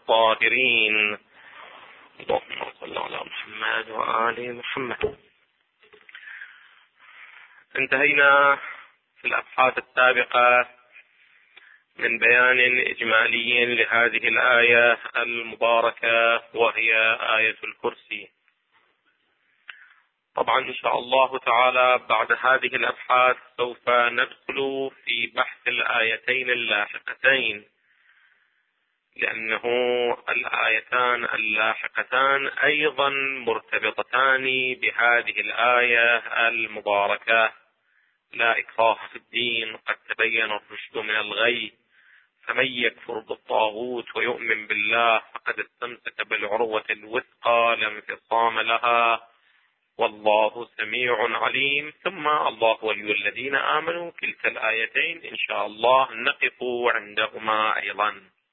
الطاهرين. اللهم صل على محمد وآل محمد. انتهينا في الأبحاث السابقة من بيان إجمالي لهذه الآية المباركة وهي آية الكرسي. طبعا إن شاء الله تعالى بعد هذه الأبحاث سوف ندخل في بحث الآيتين اللاحقتين، لأنه الآيتان اللاحقتان أيضا مرتبطتان بهذه الآية المباركة. لا إكراه في الدين، قد تبين الرشد من الغي، فمن يكفر بالطاغوت ويؤمن بالله فقد استمسك بالعروة الوثقى لا انفصام لها والله سميع عليم. ثم الله ولي الذين آمنوا. كلتا الآيتين إن شاء الله نقف عندهما أيضا،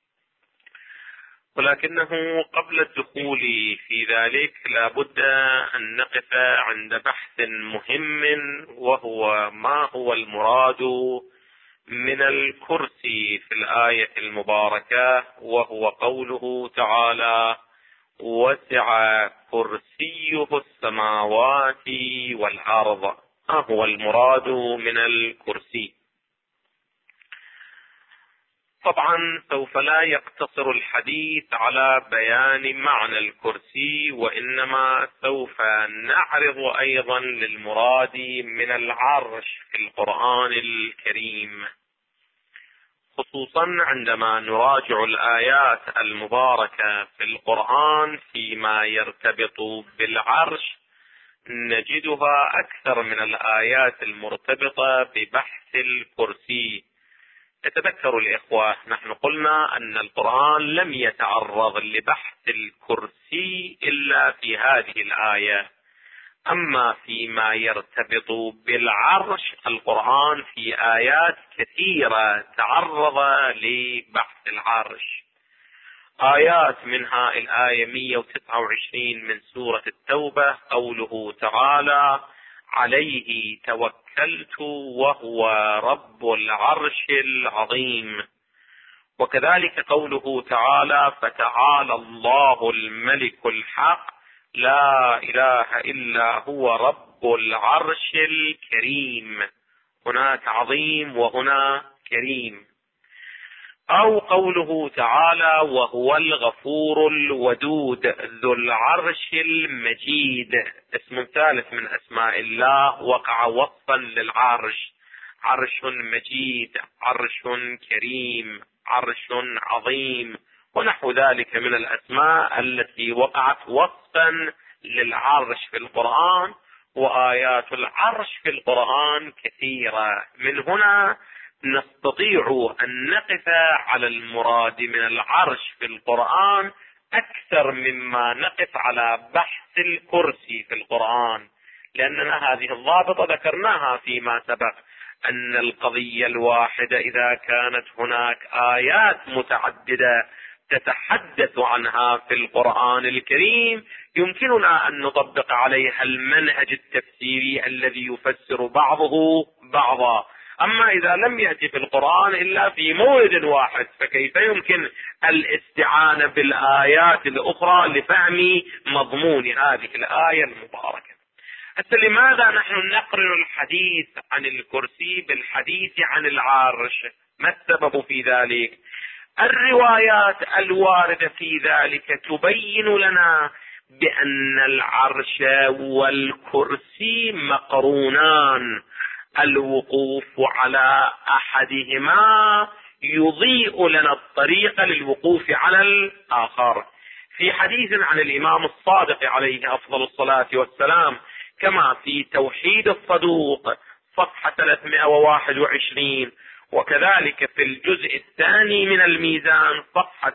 ولكنه قبل الدخول في ذلك لا بد أن نقف عند بحث مهم، وهو ما هو المراد من الكرسي في الآية المباركة، وهو قوله تعالى: وسع كرسيه السماوات والأرض. ما هو المراد من الكرسي؟ طبعا سوف لا يقتصر الحديث على بيان معنى الكرسي، وإنما سوف نعرض أيضا للمراد من العرش في القرآن الكريم، خصوصا عندما نراجع الآيات المباركة في القرآن فيما يرتبط بالعرش نجدها أكثر من الآيات المرتبطة ببحث الكرسي. يتذكر الإخوة نحن قلنا أن القرآن لم يتعرض لبحث الكرسي إلا في هذه الآية، أما فيما يرتبط بالعرش القرآن في آيات كثيرة تعرض لبحث العرش. آيات منها الآية 129 من سورة التوبة قوله تعالى: عليه توكلت وهو رب العرش العظيم. وكذلك قوله تعالى: فتعالى الله الملك الحق لا إله إلا هو رب العرش الكريم. هناك عظيم وهنا كريم. أو قوله تعالى: وهو الغفور الودود ذو العرش المجيد. اسم ثالث من أسماء الله وقع وصفا للعرش: عرش مجيد، عرش كريم، عرش عظيم، ونحو ذلك من الأسماء التي وقعت وصفا للعرش في القرآن. وآيات العرش في القرآن كثيرة. من هنا نستطيع أن نقف على المراد من العرش في القرآن أكثر مما نقف على بحث الكرسي في القرآن، لأننا هذه الضابطة ذكرناها فيما سبق، أن القضية الواحدة إذا كانت هناك آيات متعددة تتحدث عنها في القرآن الكريم يمكننا أن نطبق عليها المنهج التفسيري الذي يفسر بعضه بعضا. أما إذا لم يأتي في القرآن إلا في مورد واحد فكيف يمكن الاستعانة بالآيات الأخرى لفهم مضمون هذه الآية المباركة؟ لماذا نحن نقرن الحديث عن الكرسي بالحديث عن العرش؟ ما السبب في ذلك؟ الروايات الواردة في ذلك تبين لنا بأن العرش والكرسي مقرونان، الوقوف على أحدهما يضيء لنا الطريق للوقوف على الآخر. في حديث عن الإمام الصادق عليه أفضل الصلاة والسلام كما في توحيد الصدوق صفحة 321، وكذلك في الجزء الثاني من الميزان صفحة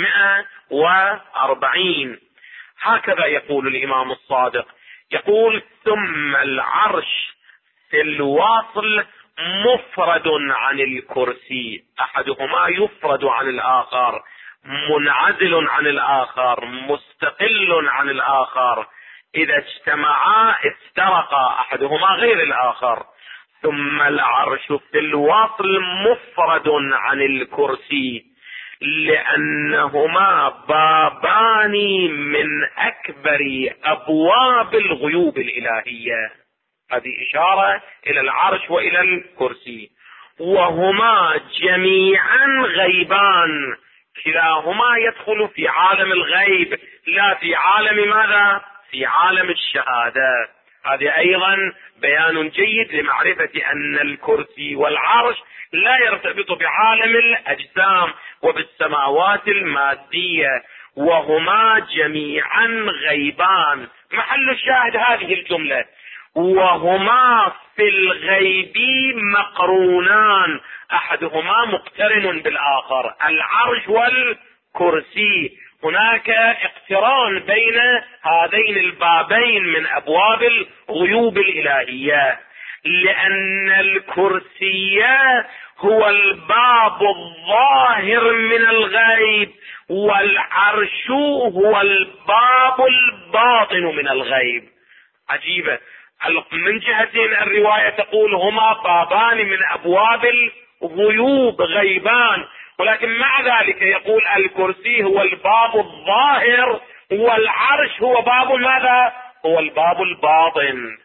340، هكذا يقول الإمام الصادق، يقول: ثم العرش في الواصل مفرد عن الكرسي، أحدهما يفرد عن الآخر، منعزل عن الآخر، مستقل عن الآخر، إذا اجتمعا افترقا أحدهما غير الآخر. ثم العرش في الواصل مفرد عن الكرسي، لأنهما بابان من أكبر أبواب الغيوب الإلهية. هذه إشارة إلى العرش وإلى الكرسي. وهما جميعا غيبان، كلاهما يدخل في عالم الغيب لا في عالم ماذا؟ في عالم الشهادة. هذه أيضا بيان جيد لمعرفة أن الكرسي والعرش لا يرتبط بعالم الأجسام وبالسماوات المادية، وهما جميعا غيبان. محل الشاهد هذه الجملة: وهما في الغيب مقرونان، أحدهما مقترن بالآخر، العرش والكرسي. هناك اقتران بين هذين البابين من أبواب الغيوب الإلهية، لأن الكرسي هو الباب الظاهر من الغيب، والعرش هو الباب الباطن من الغيب. عجيبة. من جهتين الرواية تقول هما بابان من أبواب الغيوب غيبان، ولكن مع ذلك يقول الكرسي هو الباب الظاهر والعرش هو باب ماذا؟ هو الباب الباطن.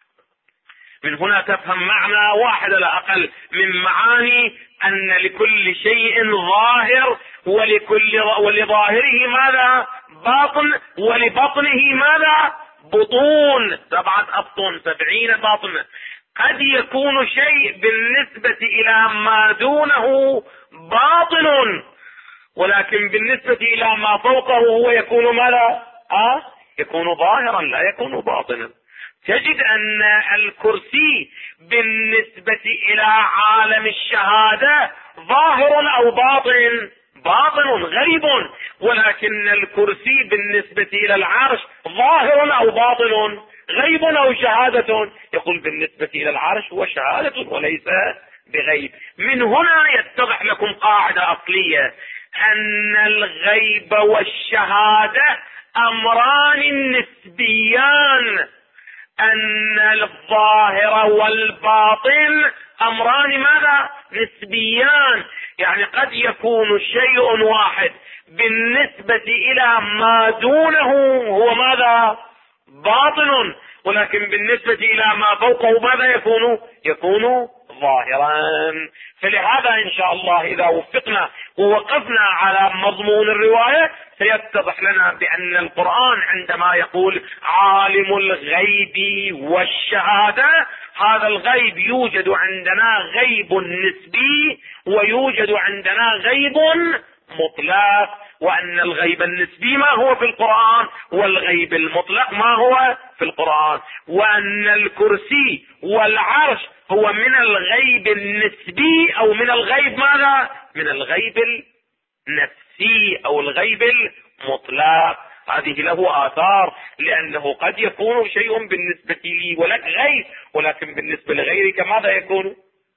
من هنا تفهم معنى واحد لا أقل من معاني أن لكل شيء ظاهر ولظاهره ماذا؟ باطن، ولبطنه ماذا؟ بطون. 7 أبطن 70 باطن. قد يكون شيء بالنسبة إلى ما دونه باطن، ولكن بالنسبة إلى ما فوقه هو يكون ماذا؟ يكون ظاهرا لا يكون باطنا. تجد أن الكرسي بالنسبة إلى عالم الشهادة ظاهر أو باطن؟ باطن غريب. ولكن الكرسي بالنسبة إلى العرش ظاهر أو باطن؟ غيب أو شهادة؟ يقول بالنسبة إلى العرش هو شهادة وليس بغيب. من هنا يتضح لكم قاعدة أصلية: أن الغيب والشهادة أمران نسبيان، أن الظاهر والباطن أمران ماذا؟ نسبيان. يعني قد يكون شيء واحد بالنسبة إلى ما دونه هو ماذا؟ باطن، ولكن بالنسبة إلى ما فوقه ماذا يكون ظاهرا. فلهذا إن شاء الله إذا وفقنا ووقفنا على مضمون الرواية سيتضح لنا بأن القرآن عندما يقول عالم الغيب والشهادة، هذا الغيب يوجد عندنا غيب نسبي ويوجد عندنا غيب مطلق، وأن الغيب النسبي ما هو في القرآن والغيب المطلق ما هو في القرآن، وأن الكرسي والعرش هو من الغيب النسبي أو من الغيب ماذا؟ من الغيب النفسي أو الغيب المطلق. هذه له آثار، لأنه قد يكون شيء بالنسبة لي ولك غيب، ولكن بالنسبة لغيرك ماذا يكون؟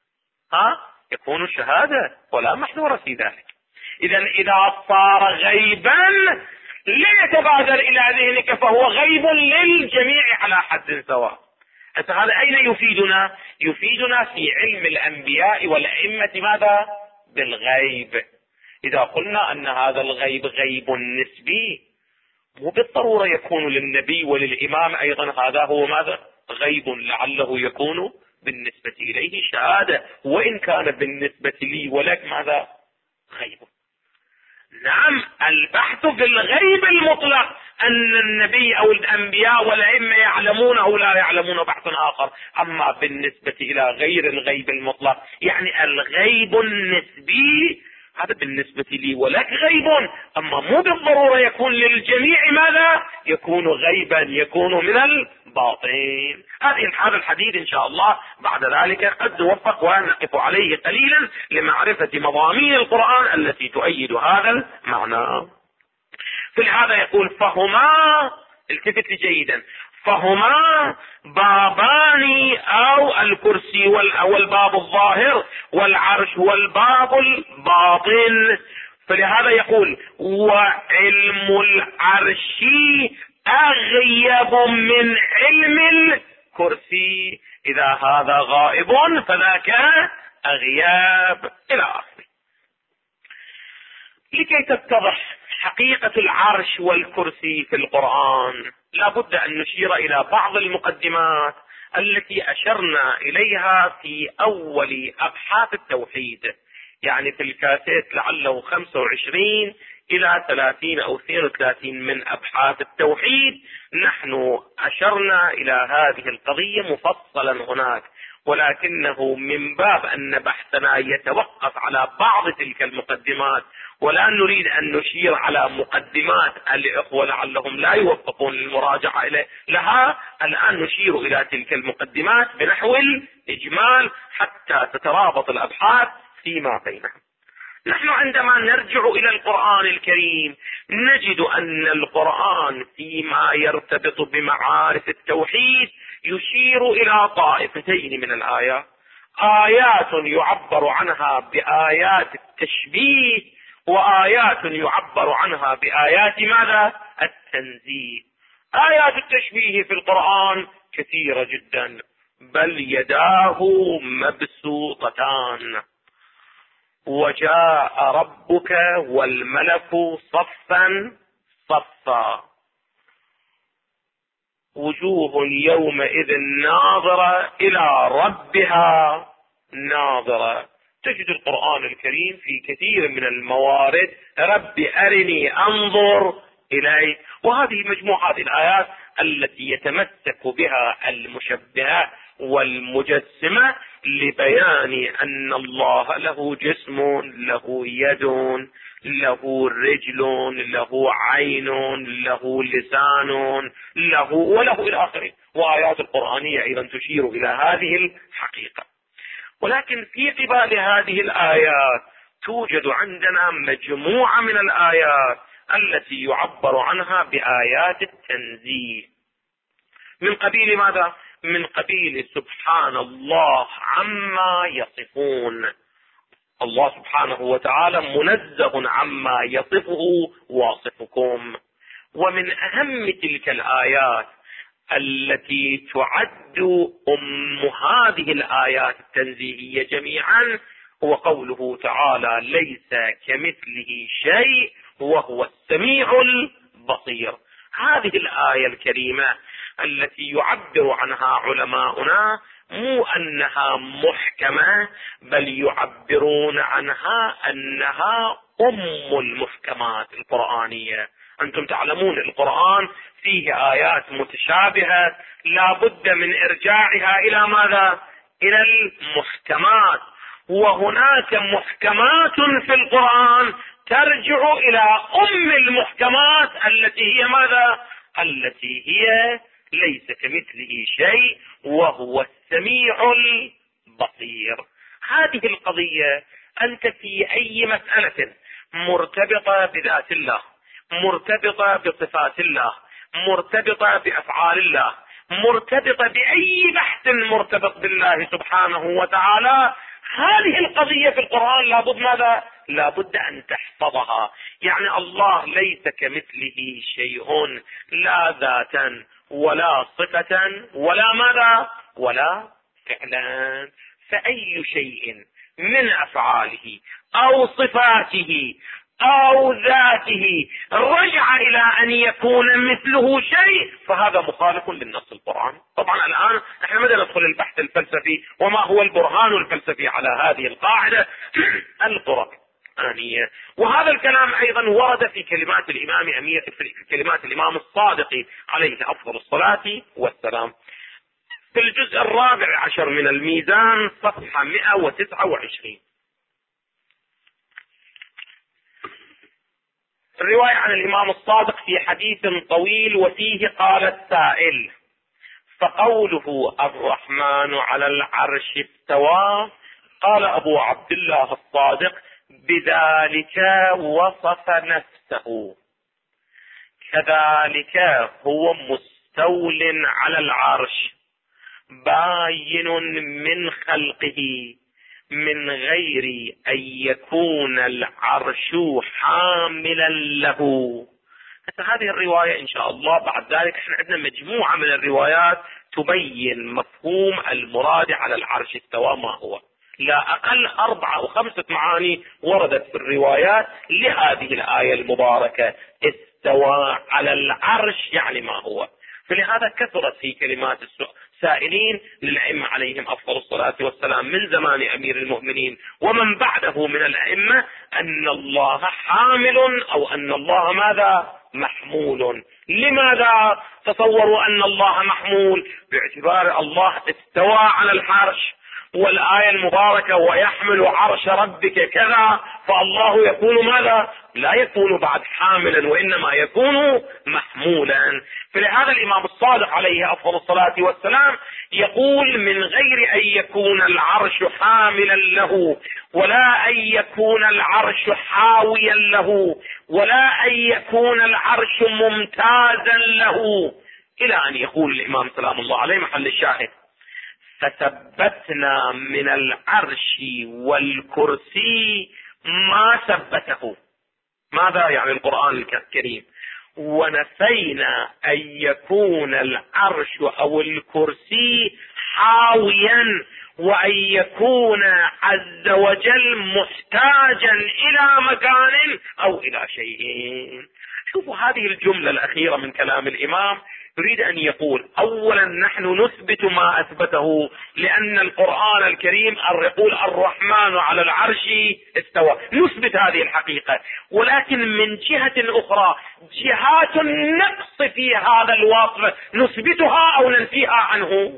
يكون شهادة ولا محذور في ذلك. إذا صار غيبا لا يتبادر إلى ذهنك فهو غيب للجميع على حد سواء. هذا أين يفيدنا؟ يفيدنا في علم الأنبياء والأئمة ماذا؟ بالغيب. إذا قلنا أن هذا الغيب غيب نسبي مو بالضرورة يكون للنبي وللإمام أيضا هذا هو ماذا؟ غيب، لعله يكون بالنسبة إليه شهادة، وإن كان بالنسبة لي ولك ماذا؟ غيب. نعم، البحث في الغيب المطلق أن النبي أو الأنبياء والأئمة يعلمونه لا يعلمون بحث آخر. أما بالنسبة إلى غير الغيب المطلق يعني الغيب النسبي هذا بالنسبة لي ولك غيب، أما مو بالضرورة يكون للجميع ماذا؟ يكون غيبا، يكون من الباطن. هذا الحديث إن شاء الله بعد ذلك قد نوفق ونقف عليه قليلا لمعرفة مضامين القرآن التي تؤيد هذا المعنى. في هذا يقول فهما، التفت جيدا، فهما بابان أو الكرسي والباب الظاهر والعرش والباب الباطن. فلهذا يقول وعلم العرش أغيب من علم الكرسي، إذا هذا غائب فذاك أغياب إلى آخره. لكي تتضح حقيقة العرش والكرسي في القرآن لا بد أن نشير إلى بعض المقدمات التي أشرنا إليها في أول أبحاث التوحيد، يعني في الكاسيت لعله 25 إلى 30 أو 32 من أبحاث التوحيد نحن أشرنا إلى هذه القضية مفصلا هناك، ولكنه من باب أن بحثنا يتوقف على بعض تلك المقدمات ولا نريد أن نشير على مقدمات الإخوة لعلهم لا يوفقون للمراجعة لها، الآن نشير إلى تلك المقدمات بنحو الإجمال حتى تترابط الأبحاث فيما بينهم. نحن عندما نرجع إلى القرآن الكريم نجد أن القرآن فيما يرتبط بمعارف التوحيد يشير إلى طائفتين من الآيات، آيات يعبر عنها بآيات التشبيه وآيات يعبر عنها بآيات ماذا؟ التنزيه. آيات التشبيه في القرآن كثيرة جدا، بل يداه مبسوطتان، وجاء ربك والملك صفا صفا، وجوه يومئذ ناظرة إلى ربها ناظرة. تجد القرآن الكريم في كثير من الموارد رب أرني أنظر إليك، وهذه مجموعة هذه الآيات التي يتمسك بها المشبهة والمجسمة لبيان أن الله له جسم، له يد، له رجل، له عين، له لسان، له وله إلى آخره. وآيات القرآنية أيضا تشير إلى هذه الحقيقة. ولكن في قبال هذه الآيات توجد عندنا مجموعة من الآيات التي يعبر عنها بآيات التنزيه. من قبيل ماذا؟ من قبيل سبحان الله عما يصفون. الله سبحانه وتعالى منزه عما يصفه واصفكم. ومن أهم تلك الآيات التي تعد أم هذه الآيات التنزيهية جميعا هو قوله تعالى ليس كمثله شيء وهو السميع البصير. هذه الآية الكريمة التي يعبر عنها علماؤنا مو أنها محكمة، بل يعبرون عنها أنها أم المحكمات القرآنية. أنتم تعلمون القرآن فيه آيات متشابهة لا بد من إرجاعها إلى ماذا؟ إلى المحكمات، وهناك محكمات في القرآن ترجع إلى أم المحكمات التي هي ماذا؟ التي هي ليس كمثله شيء وهو السميع البصير. هذه القضية أنت في أي مسألة مرتبطة بذات الله، مرتبطة بصفات الله، مرتبطة بأفعال الله، مرتبطة بأي بحث مرتبط بالله سبحانه وتعالى، هذه القضية في القرآن لابد ماذا؟ لابد أن تحفظها. يعني الله ليس كمثله شيء، لا ذاتا ولا صفة ولا ماذا ولا فعلا. فأي شيء من أفعاله أو صفاته أو ذاته رجع إلى أن يكون مثله شيء فهذا مخالف للنص القرآن. طبعا الآن نحن ماذا ندخل البحث الفلسفي وما هو البرهان الفلسفي على هذه القاعدة القرآنية. وهذا الكلام أيضا ورد في كلمات الإمام الصادق عليه أفضل الصلاة والسلام في الجزء 14 من الميزان صفحة 129. الرواية عن الإمام الصادق في حديث طويل وفيه قال السائل فقوله الرحمن على العرش استوى، قال أبو عبد الله الصادق بذلك وصف نفسه، كذلك هو مستول على العرش باين من خلقه من غير أن يكون العرش حاملا له. هذه الرواية إن شاء الله بعد ذلك احنا عندنا مجموعة من الروايات تبين مفهوم المراد على العرش استوى ما هو، لا أقل 4 أو 5 معاني وردت في الروايات لهذه الآية المباركة. استوى على العرش يعني ما هو. فلهذا كثرت في كلمات السائلين للأئمة عليهم أفضل الصلاة والسلام من زمان أمير المؤمنين ومن بعده من الأئمة أن الله حامل أو أن الله ماذا؟ محمول. لماذا تصوروا أن الله محمول؟ باعتبار الله استوى على العرش، والآية المباركة ويحمل عرش ربك كذا، فالله يكون ماذا؟ لا يكون بعد حاملا وإنما يكون محمولا. فلهذا الإمام الصادق عليه أفضل الصلاة والسلام يقول من غير أن يكون العرش حاملا له، ولا أن يكون العرش حاويا له، ولا أن يكون العرش ممتازا له، إلى أن يقول الإمام سلام الله عليه محل الشاهد: فثبتنا من العرش والكرسي ما ثبته. ماذا يعني القرآن الكريم؟ ونفينا أن يكون العرش أو الكرسي حاويا، وأن يكون عز وجل محتاجا إلى مكان أو إلى شيء. شوفوا هذه الجملة الأخيرة من كلام الإمام، يريد أن يقول أولا نحن نثبت ما أثبته، لأن القرآن الكريم يقول الرحمن على العرش استوى، نثبت هذه الحقيقة، ولكن من جهة أخرى جهات النقص في هذا الوصف نثبتها أو ننفيها عنه.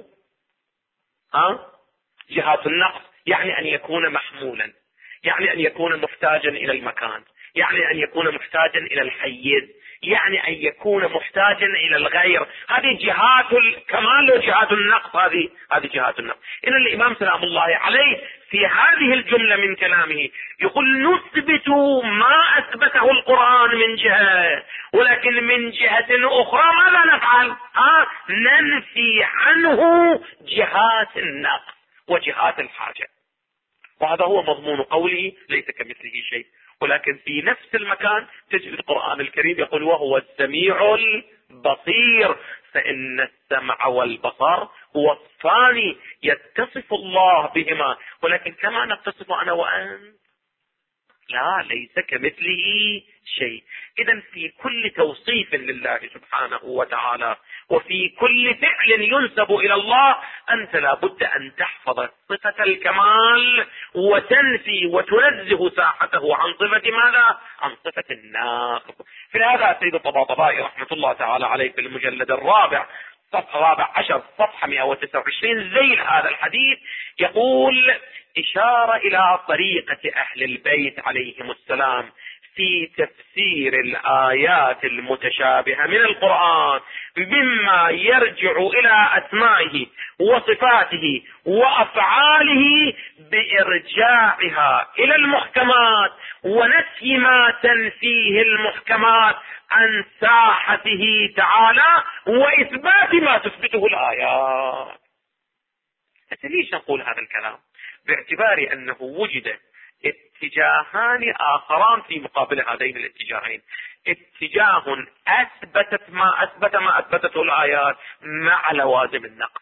جهات النقص يعني أن يكون محمولا، يعني أن يكون محتاجا إلى المكان، يعني أن يكون محتاجا إلى الحيز، يعني أن يكون محتاجا إلى الغير. هذه جهات الكمال وجهات النقص، هذه جهات النقص. إن الإمام سلام الله عليه في هذه الجملة من كلامه يقول نثبت ما أثبته القرآن من جهة، ولكن من جهة أخرى ماذا نفعل؟ ننفي عنه جهات النقص وجهات الحاجة. وهذا هو مضمون قوله ليس كمثله شيء. ولكن في نفس المكان تجد القرآن الكريم يقول وهو السميع البصير، فإن السمع والبصر وصفان يتصف الله بهما، ولكن كما نتصف أنا وأنت لا، ليس كمثله شيء. إذن في كل توصيف لله سبحانه وتعالى وفي كل فعل ينسب إلى الله أنت لابد أن تحفظ صفة الكمال وتنفي وتنزه ساحته عن صفة ماذا؟ عن صفة الناقص. في هذا سيد الطباطبائي رحمة الله تعالى عليه في المجلد الرابع صفحة 14 صفحة 129 ذيل هذا الحديث يقول إشارة إلى طريقة أهل البيت عليهم السلام في تفسير الآيات المتشابهة من القرآن مما يرجع إلى أسمائه وصفاته وأفعاله بإرجاعها إلى المحكمات ونفي ما تنفيه المحكمات عن ساحته تعالى وإثبات ما تثبته الآيات. ليش نقول هذا الكلام؟ باعتبار أنه وجد اتجاهان آخران في مقابل هذين الاتجاهين. اتجاه أثبت ما أثبتته الآيات مع لوازم النقص.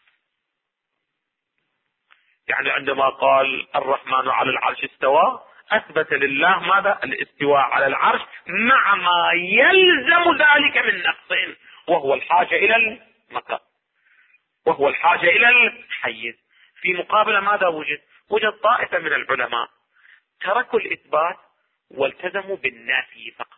يعني عندما قال الرحمن على العرش استوى أثبت لله ماذا؟ الاستواء على العرش مع ما يلزم ذلك من نقص، وهو الحاجة إلى المكان وهو الحاجة إلى الحيز. في مقابل ماذا وجد طائفة من العلماء تركوا الإثبات والتزموا بالنافي فقط،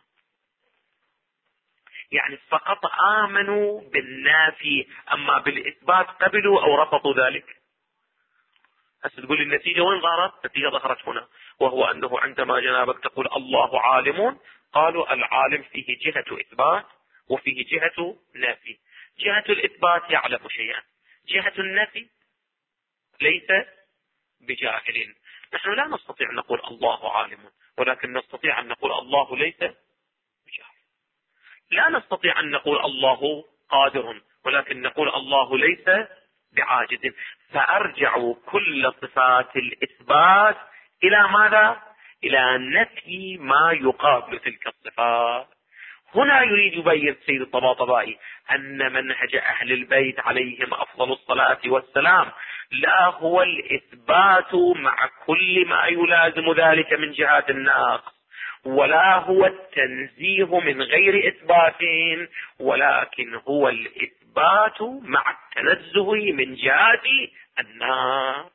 يعني فقط آمنوا بالنافي، أما بالإثبات قبلوا أو رفضوا ذلك. هسه تقول النتيجة وين ظهرت؟ النتيجة ظهرت هنا، وهو أنه عندما جنابك تقول الله عالم، قالوا العالم فيه جهة إثبات وفيه جهة نافي. جهة الإثبات يعلم شيئا، جهة النفي ليس بجاهل. نحن لا نستطيع أن نقول الله عالم، ولكن نستطيع أن نقول الله ليس بجاهل. لا نستطيع أن نقول الله قادر، ولكن نقول الله ليس بعاجز. فأرجعوا كل صفات الإثبات إلى ماذا؟ إلى نفي ما يقابل تلك الصفات. هنا يريد يبين سيد الطباطبائي أن منهج أهل البيت عليهم أفضل الصلاة والسلام لا هو الإثبات مع كل ما يلازم ذلك من جهات النقص، ولا هو التنزيه من غير إثبات، ولكن هو الإثبات مع التنزه من جهات النقص.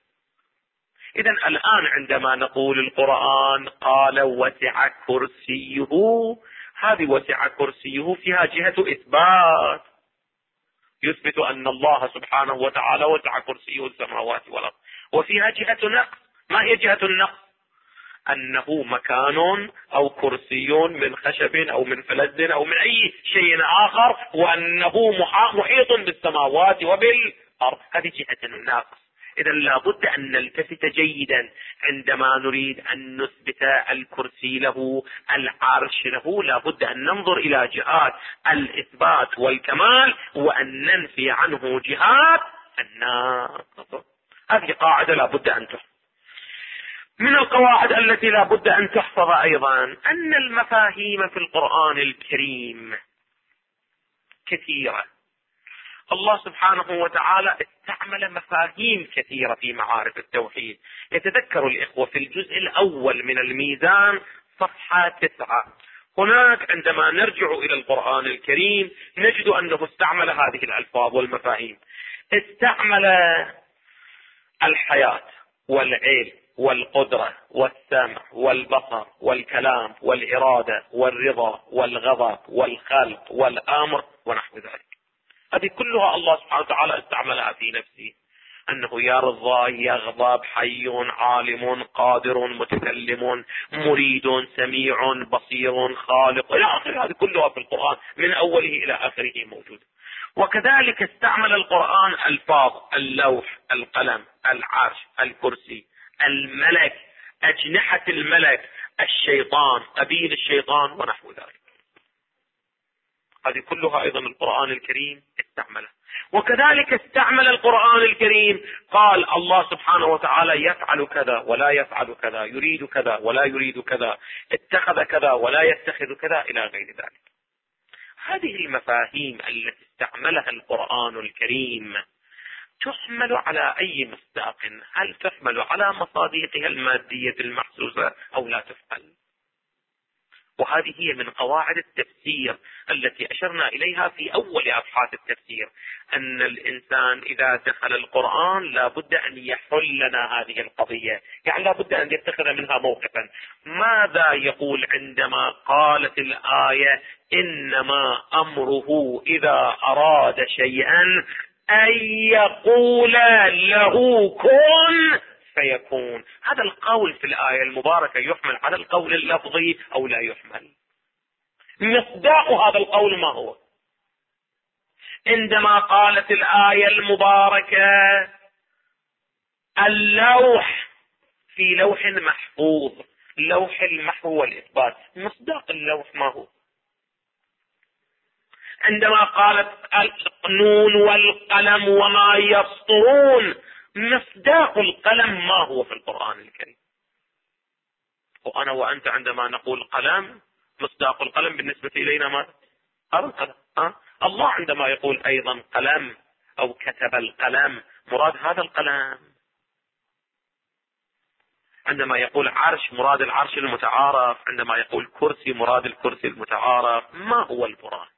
إذن الآن عندما نقول القرآن قال وسع كرسيه، هذه وسع كرسيه فيها جهة إثبات، يثبت أن الله سبحانه وتعالى وسع كرسيه السماوات والأرض، وفيها جهة نقص. ما هي جهة النقص؟ أنه مكان أو كرسي من خشب أو من فلز أو من أي شيء آخر، وأنه محيط بالسماوات وبالأرض، هذه جهة النقص. إذا لابد أن نلتفت جيدا عندما نريد أن نثبت الكرسي له، العرش له، لابد أن ننظر إلى جهات الإثبات والكمال، وأن ننفي عنه جهات النقص. هذه قاعدة لابد أن تحفظ. من القواعد التي لابد أن تحفظ أيضا أن المفاهيم في القرآن الكريم كثيرة. الله سبحانه وتعالى استعمل مفاهيم كثيرة في معارف التوحيد. يتذكر الإخوة في الجزء الأول من الميزان صفحة 9، هناك عندما نرجع إلى القرآن الكريم نجد أنه استعمل هذه الألفاظ والمفاهيم. استعمل الحياة والعلم والقدرة والسمع والبصر والكلام والإرادة والرضا والغضب والخلق والأمر ونحو ذلك. هذه كلها الله سبحانه وتعالى استعملها في نفسه، أنه يرضى، يغضب، حي، عالم، قادر، متكلم، مريد، سميع، بصير، خالق إلى آخر. هذه كلها في القرآن من أوله إلى آخره موجودة. وكذلك استعمل القرآن ألفاظ اللوح، القلم، العرش، الكرسي، الملك، أجنحة الملك، الشيطان، قبيل الشيطان ونحو ذلك. هذه كلها أيضا القرآن الكريم استعملها. وكذلك استعمل القرآن الكريم قال الله سبحانه وتعالى يفعل كذا ولا يفعل كذا، يريد كذا ولا يريد كذا، اتخذ كذا ولا يتخذ كذا إلى غير ذلك. هذه المفاهيم التي استعملها القرآن الكريم تحمل على أي مصداق؟ هل تحمل على مصادقها المادية المحسوسة أو لا تفعل؟ وهذه هي من قواعد التفسير التي أشرنا إليها في أول أبحاث التفسير، أن الإنسان إذا دخل القرآن لابد أن يحل لنا هذه القضية، يعني لابد أن يتخذ منها موقفا. ماذا يقول عندما قالت الآية إنما أمره إذا أراد شيئا أن يقول له كن فيكون؟ هذا القول في الآية المباركة يحمل على القول اللفظي أو لا يحمل؟ مصداق هذا القول ما هو؟ عندما قالت الآية المباركة اللوح في لوح محفوظ، لوح المحو والإثبات، مصداق اللوح ما هو؟ عندما قالت النون والقلم وما يسطرون، مصداق القلم ما هو في القرآن الكريم؟ وأنا وأنت عندما نقول قلم، مصداق القلم بالنسبة إلينا ما؟ القلم. الله عندما يقول أيضا قلم أو كتب القلم، مراد هذا القلم. عندما يقول عرش مراد العرش المتعارف، عندما يقول كرسي مراد الكرسي المتعارف. ما هو المراد؟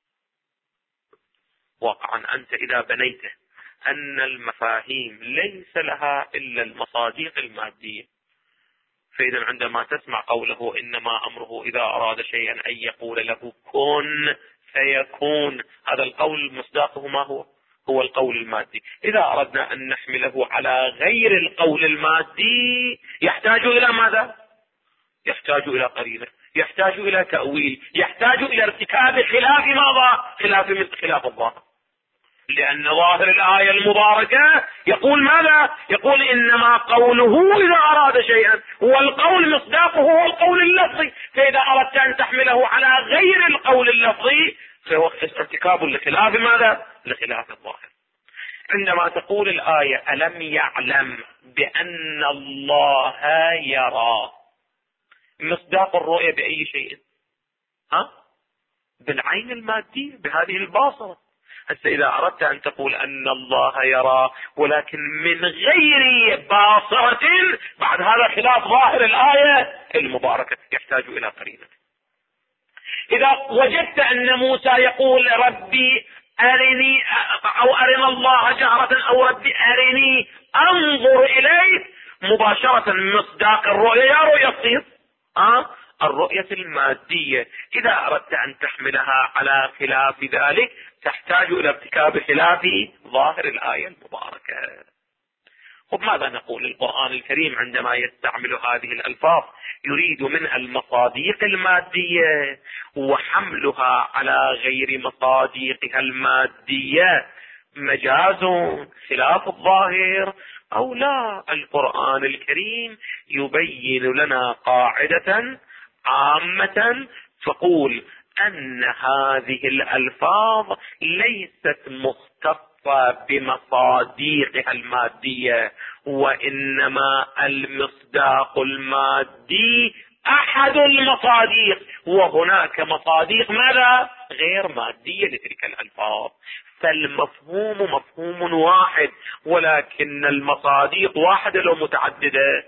واقعا أنت إذا بنيت أن المفاهيم ليس لها إلا المصادق المادية، فإذا عندما تسمع قوله إنما أمره إذا أراد شيئا أن يقول له كن فيكون، هذا القول مصداقه ما هو؟ هو القول المادي. إذا أردنا أن نحمله على غير القول المادي يحتاج إلى ماذا؟ يحتاج إلى قرينة، يحتاج إلى تأويل، يحتاج إلى ارتكاب خلاف ماذا؟ خلاف الظاهر. لأن ظاهر الآية المباركة يقول ماذا؟ يقول إنما قوله إذا أراد شيئا، والقول مصداقه هو القول اللفظي، فإذا أردت أن تحمله على غير القول اللفظي فهو ارتكاب لخلاف ماذا؟ لخلاف الظاهر. عندما تقول الآية ألم يعلم بأن الله يرى، مصداق الرؤية بأي شيء؟ بالعين المادية، بهذه الباصرة. هسه إذا أردت أن تقول أن الله يرى ولكن من غير باصرة، بعد هذا خلاف ظاهر الآية المباركة، يحتاج إلى قرينة. إذا وجدت أن موسى يقول ربي أرني أو أرنا الله جهرة أو ربي أرني أنظر إليك، مباشرة مصداق الرؤية يا رؤية تصير الرؤية المادية. إذا أردت أن تحملها على خلاف ذلك تحتاج إلى ارتكاب خلاف ظاهر الآية المباركة. طب ماذا نقول؟ القرآن الكريم عندما يستعمل هذه الألفاظ يريد منها المصادق المادية وحملها على غير مصادقها المادية مجاز خلاف الظاهر أو لا؟ القرآن الكريم يبين لنا قاعدة عامة تقول أن هذه الألفاظ ليست مختصة بمصادقها المادية، وإنما المصداق المادي أحد المصادق، وهناك مصادق ماذا؟ غير مادية لتلك الألفاظ. فالمفهوم مفهوم واحد، ولكن المصادق واحدة لو متعددة؟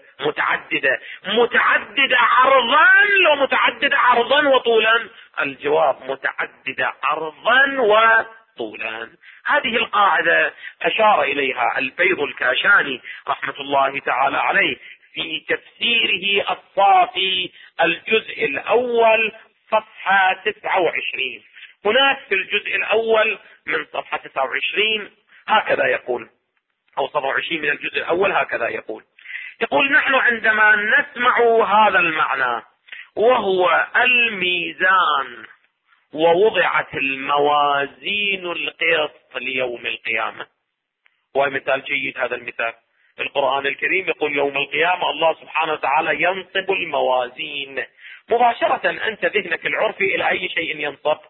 متعددة عرضا لو متعددة عرضا وطولا؟ الجواب متعددة عرضا وطولا. هذه القاعدة أشار إليها الفيض الكاشاني رحمة الله تعالى عليه في تفسيره الصافي الجزء الأول صفحة 29. هناك في الجزء الأول من صفحة 29 هكذا يقول، أو 27 من الجزء الأول هكذا يقول نحن عندما نسمع هذا المعنى وهو الميزان ووضعت الموازين القسط ليوم القيامة، ومثال جيد هذا المثال القرآن الكريم يقول يوم القيامة الله سبحانه وتعالى ينصب الموازين. مباشرة أنت ذهنك العرفي إلى أي شيء ينصب؟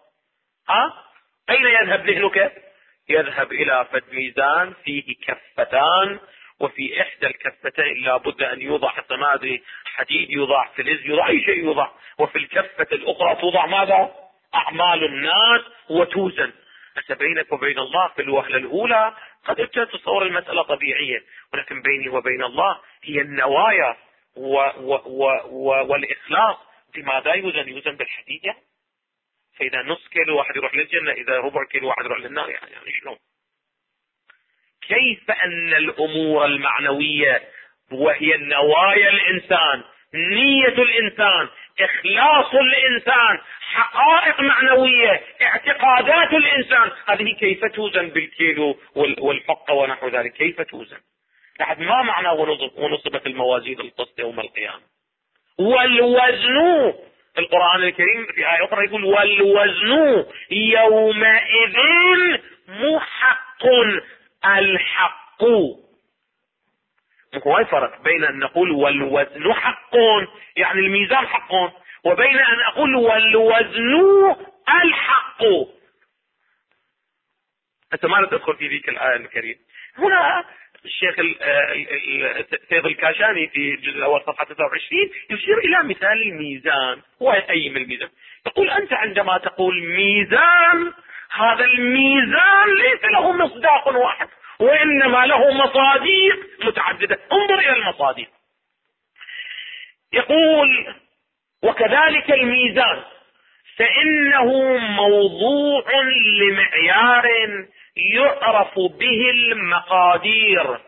أين يذهب ذهنك؟ يذهب إلى فد ميزان فيه كفتان، وفي إحدى الكفتين لابد أن يوضع سماد حديد، يوضع فلز، يوضع أي شيء يوضع، وفي الكفة الأخرى توضع ماذا؟ أعمال الناس وتوزن. بينك وبين الله في الوهلة الأولى قد تتصور المسألة طبيعية، ولكن بيني وبين الله هي النوايا والإخلاص. بماذا يوزن؟ يوزن بالحديد. فإذا نص كيلو واحد يروح للجنة، إذا ربع كيلو واحد يروح للنار، يعني شلون؟ كيف أن الأمور المعنوية وهي النوايا الإنسان، نية الإنسان، إخلاص الإنسان، حقائق معنوية، اعتقادات الإنسان، هذه كيف توزن بالكيلو والحقة ونحو ذلك؟ كيف توزن؟ لحد ما معنى ونصبت الموازين القسط يوم القيامة؟ والوزن، القرآن الكريم في آية أخرى يقول والوزن يومئذ محق. الحق، هو الفرق بين أن نقول والوزن حق يعني الميزان حق، وبين أن أقول والوزن الحق. أنت ما تدخل في ذيك الآية الكريمة. هنا الشيخ الفيض الكاشاني في الجزء الأول صفحة 29 يشير إلى مثال الميزان. هو أي من الميزان؟ يقول أنت عندما تقول ميزان، هذا الميزان ليس له مصداق واحد، وإنما له مصادق متعددة. انظر إلى المصادق. يقول وكذلك الميزان فإنه موضوع لمعيار يعرف به المقادير،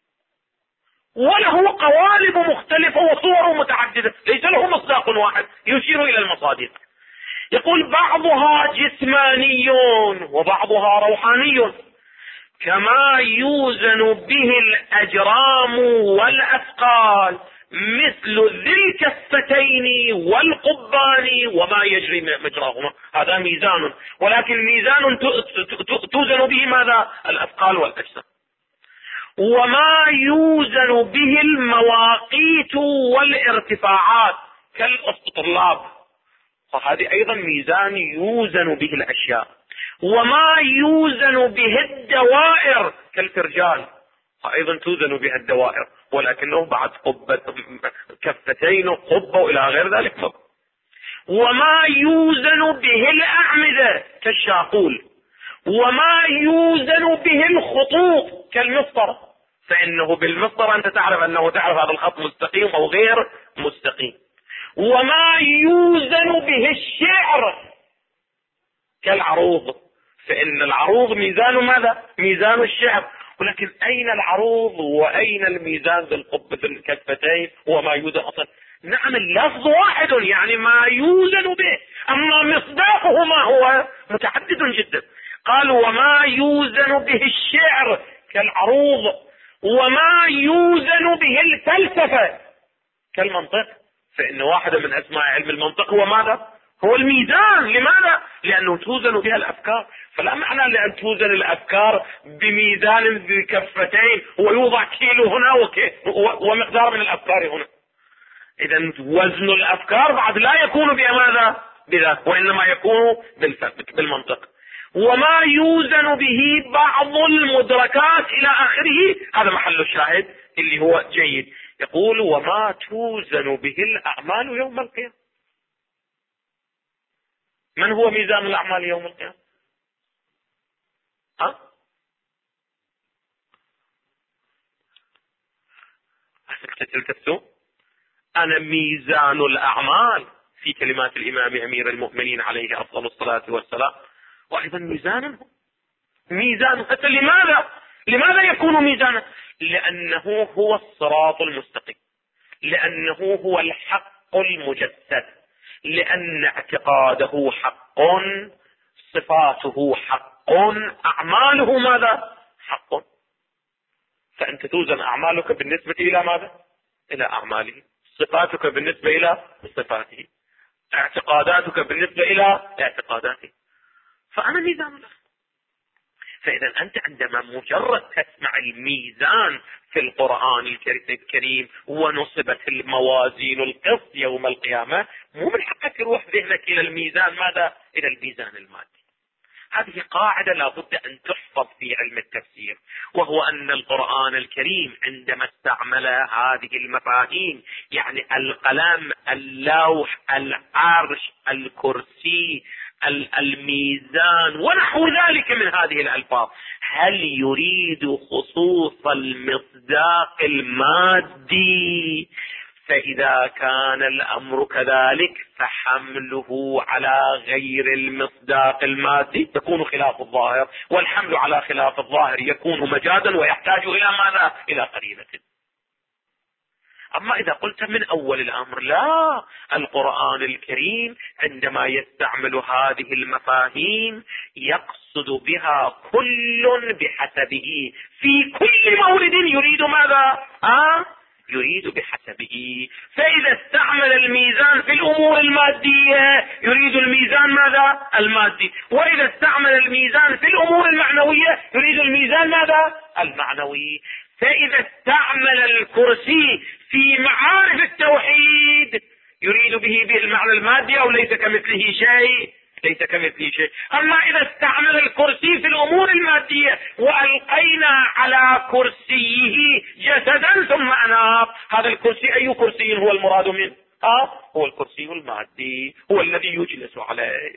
وله قوالب مختلفة وصور متعددة، ليس له مصداق واحد، يشير إلى المصادق. يقول بعضها جسماني وبعضها روحاني، كما يوزن به الأجرام والأثقال مثل ذي الكفتين والقبان وما يجري مجراهما. هذا ميزان، ولكن ميزان توزن به ماذا؟ الأثقال والأجسام. وما يوزن به المواقيت والارتفاعات كالأسطلاب، فهذه أيضا ميزان يوزن به الأشياء. وما يوزن به الدوائر كالفرجال، أيضا توزن بها الدوائر، ولكنه بعد قبة كفتين قبة وإلى غير ذلك. وما يوزن به الأعمدة كالشاقول. وما يوزن به الخطوط كالمسطرة، فإنه بالمسطرة أنت تعرف تعرف هذا الخط مستقيم أو غير مستقيم. وما يوزن به الشعر كالعروض، فإن العروض ميزان ماذا؟ ميزان الشعر. ولكن أين العروض وأين الميزان بالقبة الكفتين وما يوزن أصلا؟ نعم اللفظ واحد يعني ما يوزن به، أما مصداقه ما هو متعدد جدا. قال وما يوزن به الشعر كالعروض، وما يوزن به الفلسفة كالمنطق، فإن واحدة من أسماء علم المنطق هو ماذا؟ هو الميزان. لماذا؟ لأنه توزن بها الأفكار. فلا معنى لأن توزن الأفكار بميزان بكفتين ويوضع كيلو هنا ومقدار من الأفكار هنا. إذا وزن الأفكار بعد لا يكون بماذا؟ بذا، وإنما يكون بالمنطق. وما يوزن به بعض المدركات إلى آخره، هذا محل الشاهد اللي هو جيد. يقول وما توزن به الأعمال يوم القيامة. من هو ميزان الأعمال يوم القيامة؟ تلتفتوا. أنا ميزان الأعمال في كلمات الإمام أمير المؤمنين عليه أفضل الصلاة والسلام، وأيضا ميزان حتى لماذا يكون ميزانا؟ لأنه هو الصراط المستقيم، لأنه هو الحق المجسد، لأن اعتقاده حق، صفاته حق، أعماله ماذا؟ حق. فأنت توزن أعمالك بالنسبة إلى ماذا؟ إلى أعماله، صفاتك بالنسبة إلى صفاته، اعتقاداتك بالنسبة إلى اعتقاداته، فأنا ميزان له. فإذا أنت عندما مجرد تسمع الميزان في القرآن الكريم ونصبت الموازين القسط يوم القيامة، مو من حقك تروح ذهنك إلى الميزان ماذا؟ إلى الميزان المادي. هذه قاعدة لابد أن تحفظ في علم التفسير، وهو أن القرآن الكريم عندما استعمل هذه المفاهيم، يعني القلم، اللوح، العرش، الكرسي، الميزان ونحو ذلك من هذه الألفاظ، هل يريد خصوص المصداق المادي؟ فإذا كان الأمر كذلك فحمله على غير المصداق المادي يكون خلاف الظاهر، والحمل على خلاف الظاهر يكون مجازا ويحتاج إلى ماذا؟ إلى قرينة. أما إذا قلت من أول الأمر لا، القرآن الكريم عندما يستعمل هذه المفاهيم يقصد بها كل بحسبه، في كل مورد يريد ماذا؟ يريد بحسبه. فإذا استعمل الميزان في الأمور المادية يريد الميزان ماذا؟ المادي. وإذا استعمل الميزان في الأمور المعنوية يريد الميزان ماذا؟ المعنوي. فإذا استعمل الكرسي في معارف التوحيد يريد به المعنى المادي أو ليس كمثله شيء؟ ليس كمثله شيء. أما إذا استعمل الكرسي في الأمور المادية وألقينا على كرسيه جسدا ثم أناب، هذا الكرسي أي كرسي هو المراد منه؟ هو الكرسي المادي، هو الذي يجلس عليه.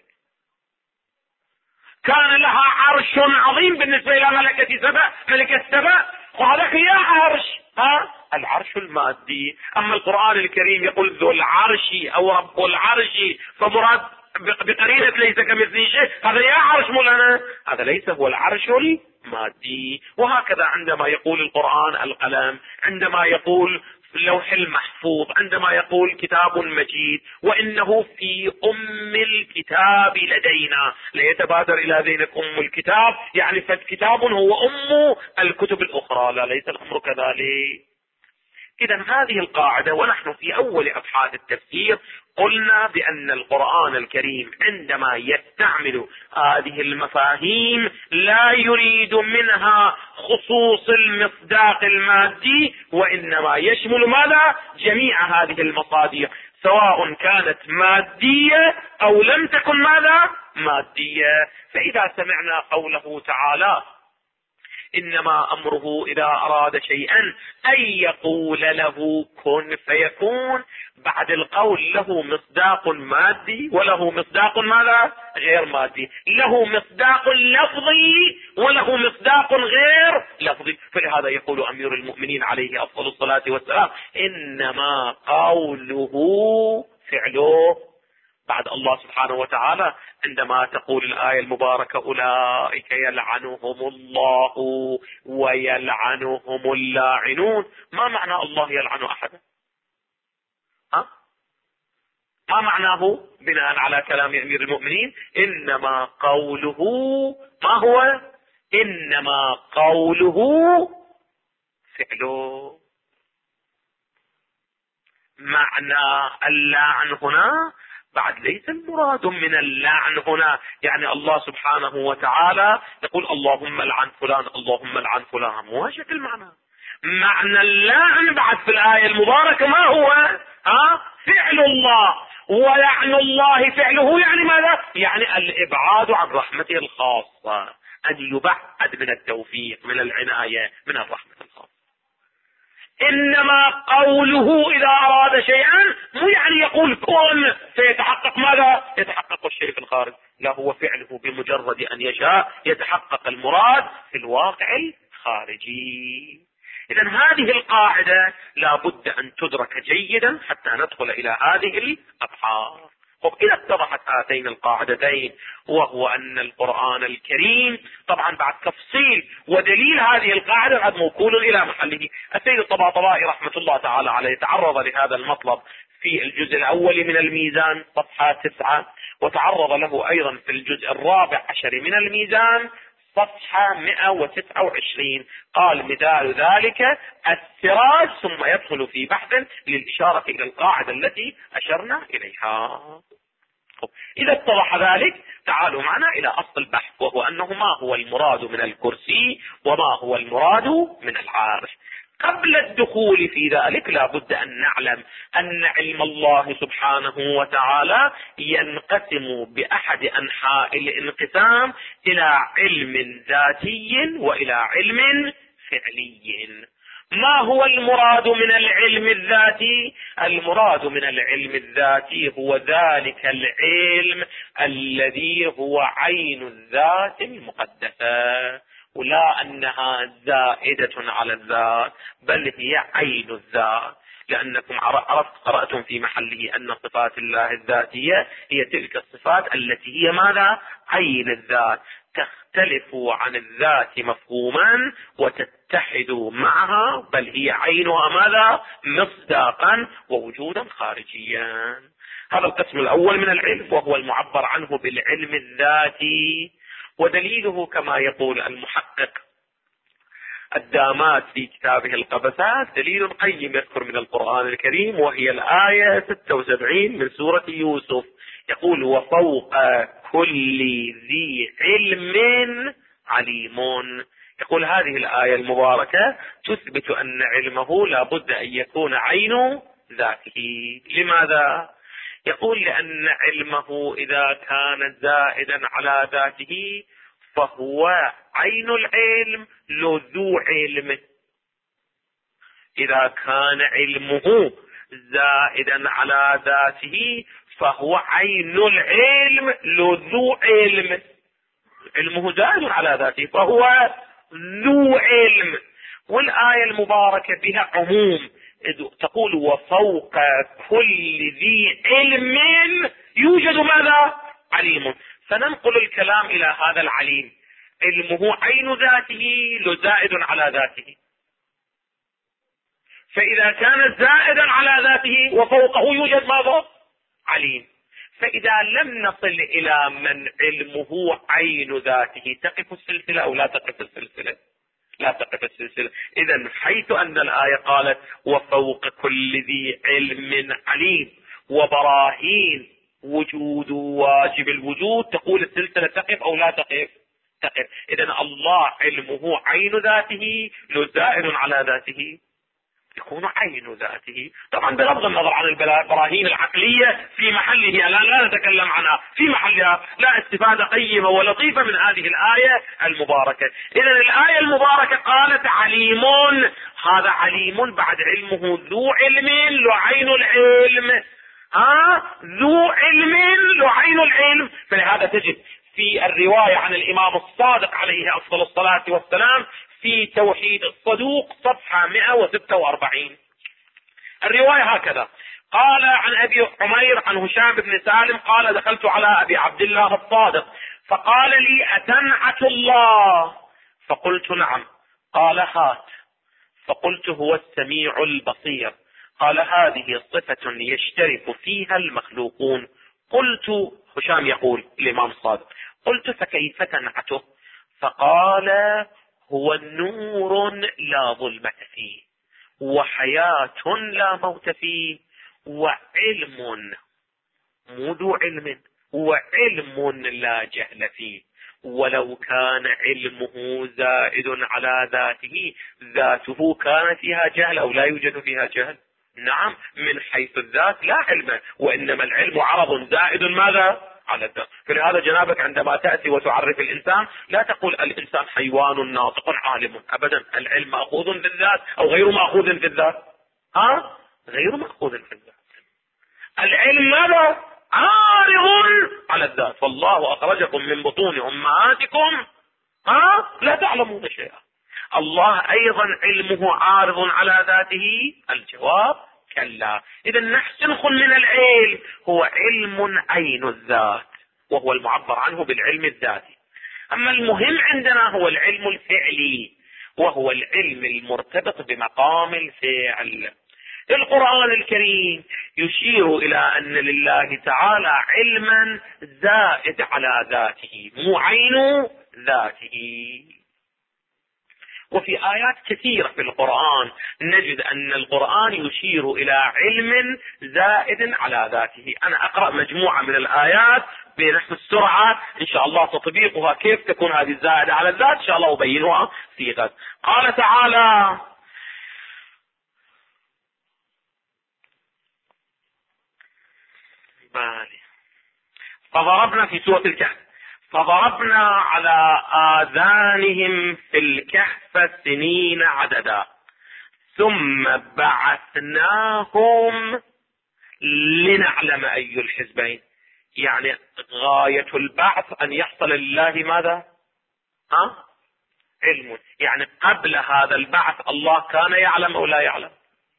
كان لها عرش عظيم بالنسبة إلى ملكة سبأ، وهذاك يا عرش، العرش المادي. أما القرآن الكريم يقول ذو العرش أو رب العرش، فمراد بقرينة ليس كمثله شيء، هذا يا عرش مولانا، هذا ليس هو العرش المادي. وهكذا عندما يقول القرآن القلم، عندما يقول اللوح المحفوظ، عندما يقول كتاب مجيد، وإنه في أم الكتاب لدينا، ليتبادر إلى ذهنك أم الكتاب يعني فالكتاب هو أم الكتب الأخرى، لا ليس الأمر كذلك. إذا هذه القاعدة، ونحن في أول أبحاث التفسير قلنا بأن القرآن الكريم عندما يستعمل هذه المفاهيم لا يريد منها خصوص المصداق المادي، وإنما يشمل ماذا؟ جميع هذه المصادر، سواء كانت مادية أو لم تكن ماذا؟ مادية. فإذا سمعنا قوله تعالى إنما أمره إذا أراد شيئا أن يقول له كن فيكون. بعد القول له مصداق مادي وله مصداق ماذا؟ غير مادي، له مصداق لفظي وله مصداق غير لفظي. فلهذا يقول أمير المؤمنين عليه أفضل الصلاة والسلام: إنما قوله فعله. بعد الله سبحانه وتعالى عندما تقول الآية المباركة: أولئك يلعنهم الله ويلعنهم اللاعنون، ما معنى الله يلعن أحدا؟ ما معناه بناء على كلام أمير المؤمنين؟ إنما قوله ما هو؟ إنما قوله فعله. معنى اللعن هنا بعد ليس المراد من اللعن هنا يعني الله سبحانه وتعالى يقول اللهم لعن فلان اللهم لعن فلان، مو هذا المعنى. معنى اللعن بعد في الآية المباركة ما هو؟ فعل الله، ولعن الله فعله يعني ماذا؟ يعني الإبعاد عن رحمته الخاصة، أن يبعد من التوفيق من العناية من الرحمة الخاصة. إنما قوله إذا أراد شيئا مو يعني يقول كن سيتحقق ماذا؟ يتحقق الشيء في الخارج، لا، هو فعله بمجرد أن يشاء يتحقق المراد في الواقع الخارجي. إذن هذه القاعدة لا بد أن تدرك جيدا حتى ندخل إلى هذه الأبحاث. إذا اتضحت هاتين القاعدتين، وهو أن القرآن الكريم طبعا بعد تفصيل ودليل هذه القاعدة قد موكول إلى محله. السيد الطباطبائي رحمة الله تعالى عليه تعرض لهذا المطلب في الجزء الأول من الميزان صفحة 9، وتعرض له أيضا في الجزء الرابع عشر من الميزان صفحة 129. قال مثال ذلك السراج، ثم يدخل في بحث للإشارة إلى القاعدة التي أشرنا إليها. إذا اتضح ذلك تعالوا معنا إلى أصل البحث، وهو أنه ما هو المراد من الكرسي وما هو المراد من العرش. قبل الدخول في ذلك لا بد أن نعلم أن علم الله سبحانه وتعالى ينقسم بأحد أنحاء الانقسام إلى علم ذاتي وإلى علم فعلي. ما هو المراد من العلم الذاتي؟ المراد من العلم الذاتي هو ذلك العلم الذي هو عين الذات المقدسة، ولا أنها زائدة على الذات، بل هي عين الذات، لأنكم قرأتم في محله أن صفات الله الذاتية هي تلك الصفات التي هي ماذا؟ عين الذات، تختلف عن الذات مفهوما وتتحد معها، بل هي عينها ماذا؟ مصداقا ووجودا خارجيا. هذا القسم الأول من العلم، وهو المعبر عنه بالعلم الذاتي. ودليله كما يقول المحقق الدامات في كتابه القبسات دليل قيم يذكر من القرآن الكريم، وهي الآية 76 من سورة يوسف، يقول وفوق كل ذي علم عليم. يقول هذه الآية المباركة تثبت أن علمه لا بد أن يكون عين ذاته. لماذا؟ يقول لأن علمه إذا كان زائدا على ذاته فهو عين العلم لذو علم. إذا كان علمه زائدا على ذاته فهو عين العلم لذو علم. علمه زائد على ذاته فهو ذو علم. والآية المباركة بها عموم، تقول وفوق كل ذي علم يوجد ماذا؟ عليم. فننقل الكلام إلى هذا العليم، علمه عين ذاته لزائد على ذاته، فإذا كان زائدا على ذاته وفوقه يوجد ماذا؟ عليم. فإذا لم نصل إلى من علمه عين ذاته تقف السلسلة أو لا تقف السلسلة؟ لا تقف السلسلة. إذن حيث أن الآية قالت وفوق كل ذي علم عليم وبراهين وجود واجب الوجود، تقول السلسلة تقف أو لا تقف؟ تقف. إذن الله علمه عين ذاته لزائد على ذاته. يكون عين ذاته. طبعا بغض النظر عن البراهين العقلية في محلها، لا نتكلم عنها، في محلها لا، استفادة قيمة ولطيفة من هذه الآية المباركة. إذن الآية المباركة قالت عليم، هذا عليم بعد علمه ذو علم له عين العلم، ذو علم له عين العلم. فلهذا تجد في الرواية عن الإمام الصادق عليه أفضل الصلاة والسلام في توحيد الصدوق صفحة 146 الرواية هكذا: قال عن أبي عمير عن هشام بن سالم قال: دخلت على أبي عبد الله الصادق فقال لي: أتنعت الله؟ فقلت: نعم. قال: هات. فقلت: هو السميع البصير. قال: هذه صفة يشترك فيها المخلوقون. قلت، هشام يقول الإمام الصادق: قلت: فكيف تنعته؟ فقال: هو نور لا ظلمة فيه، وحياة لا موت فيه، وعلم، مو ذو علم، وعلم لا جهل فيه. ولو كان علمه زائد على ذاته، ذاته كان فيها جهل أو لا يوجد فيها جهل؟ نعم، من حيث الذات لا علم، وإنما العلم عرض زائد ماذا؟ على الذات. فلهذا جنابك عندما تأتي وتعرف الإنسان لا تقول الإنسان حيوان ناطق عالم، أبدا. العلم مأخوذ في الذات أو غير مأخوذ في الذات؟ غير مأخوذ في الذات. العلم ماذا؟ عارض على الذات. فالله أخرجكم من بطون أمهاتكم لا تعلمون شيئا. الله أيضا علمه عارض على ذاته؟ الجواب: كلا. إذا نستنخل من العلم هو علم عين الذات، وهو المعبر عنه بالعلم الذاتي. أما المهم عندنا هو العلم الفعلي، وهو العلم المرتبط بمقام الفعل. القرآن الكريم يشير إلى أن لله تعالى علما زائد على ذاته، مو عين ذاته. وفي آيات كثيرة في القرآن نجد أن القرآن يشير إلى علم زائد على ذاته. أنا أقرأ مجموعة من الآيات بنحو السرعة إن شاء الله، تطبيقها كيف تكون هذه الزائدة على الذات إن شاء الله أبينها في غد. قال تعالى: فضربنا في سورة الكهف: فضربنا على آذانهم في الكهف سنين عددا ثم بعثناهم لنعلم أي الحزبين. يعني غاية البعث أن يحصل لله ماذا؟ علم. يعني قبل هذا البعث الله كان يعلم أو لا يعلم؟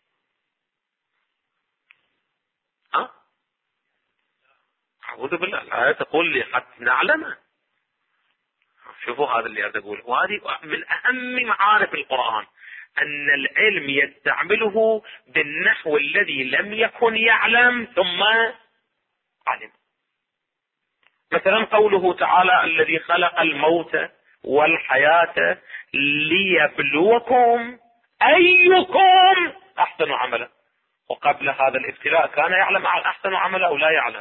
أعوذ بالله، الآية تقول لي حتى نعلم. شوفوا هذا اللي أقول، وهذه من أهم معارف القرآن، أن العلم يستعمله بالنحو الذي لم يكن يعلم ثم علم. مثلا قوله تعالى: الذي خلق الموت والحياة ليبلوكم أيكم أحسن عملا. وقبل هذا الابتلاء كان يعلم أحسن عملا أو لا يعلم؟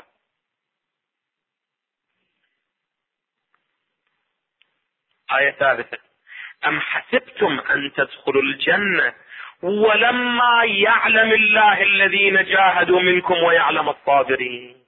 آية ثالثة: أم حسبتم أن تدخلوا الجنة ولما يعلم الله الذين جاهدوا منكم ويعلم الصابرين.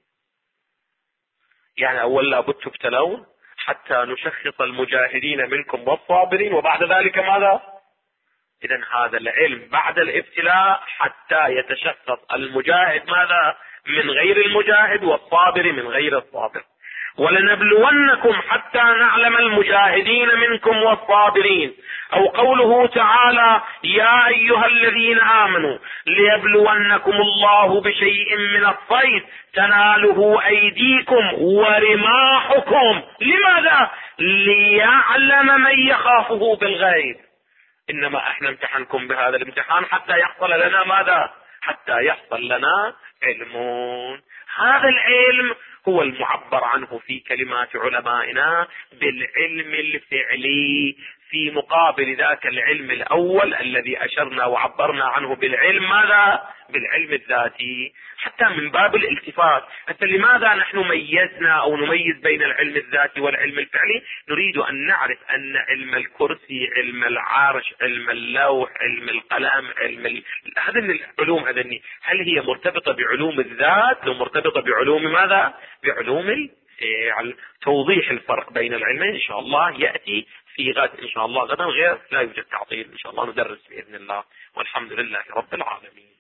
يعني أول لابد تبتلون حتى نشخص المجاهدين منكم والصابرين، وبعد ذلك ماذا؟ إذن هذا العلم بعد الابتلاء حتى يتشخص المجاهد ماذا من غير المجاهد، والصابر من غير الصابر. ولنبلونكم حتى نعلم المجاهدين منكم والصابرين. أو قوله تعالى: يا أيها الذين آمنوا ليبلونكم الله بشيء من الصيد تناله أيديكم ورماحكم. لماذا؟ ليعلم من يخافه بالغيب. إنما احنا امتحنكم بهذا الامتحان حتى يحصل لنا ماذا؟ حتى يحصل لنا علم. هذا العلم هو المعبر عنه في كلمات علمائنا بالعلم الفعلي. في مقابل ذاك العلم الأول الذي أشرنا وعبرنا عنه بالعلم ماذا؟ بالعلم الذاتي، حتى من باب الالتفات. حتى لماذا نحن ميزنا أو نميز بين العلم الذاتي والعلم الفعلي؟ نريد أن نعرف أن علم الكرسي، علم العرش، علم اللوح، علم القلم، هذه العلوم هذني هل هي مرتبطة بعلوم الذات أو مرتبطة بعلوم ماذا؟ بعلوم الفعل. توضيح الفرق بين العلمين إن شاء الله يأتي في غد إن شاء الله، غدا غير لا يوجد تعطيل إن شاء الله ندرس بإذن الله، والحمد لله رب العالمين.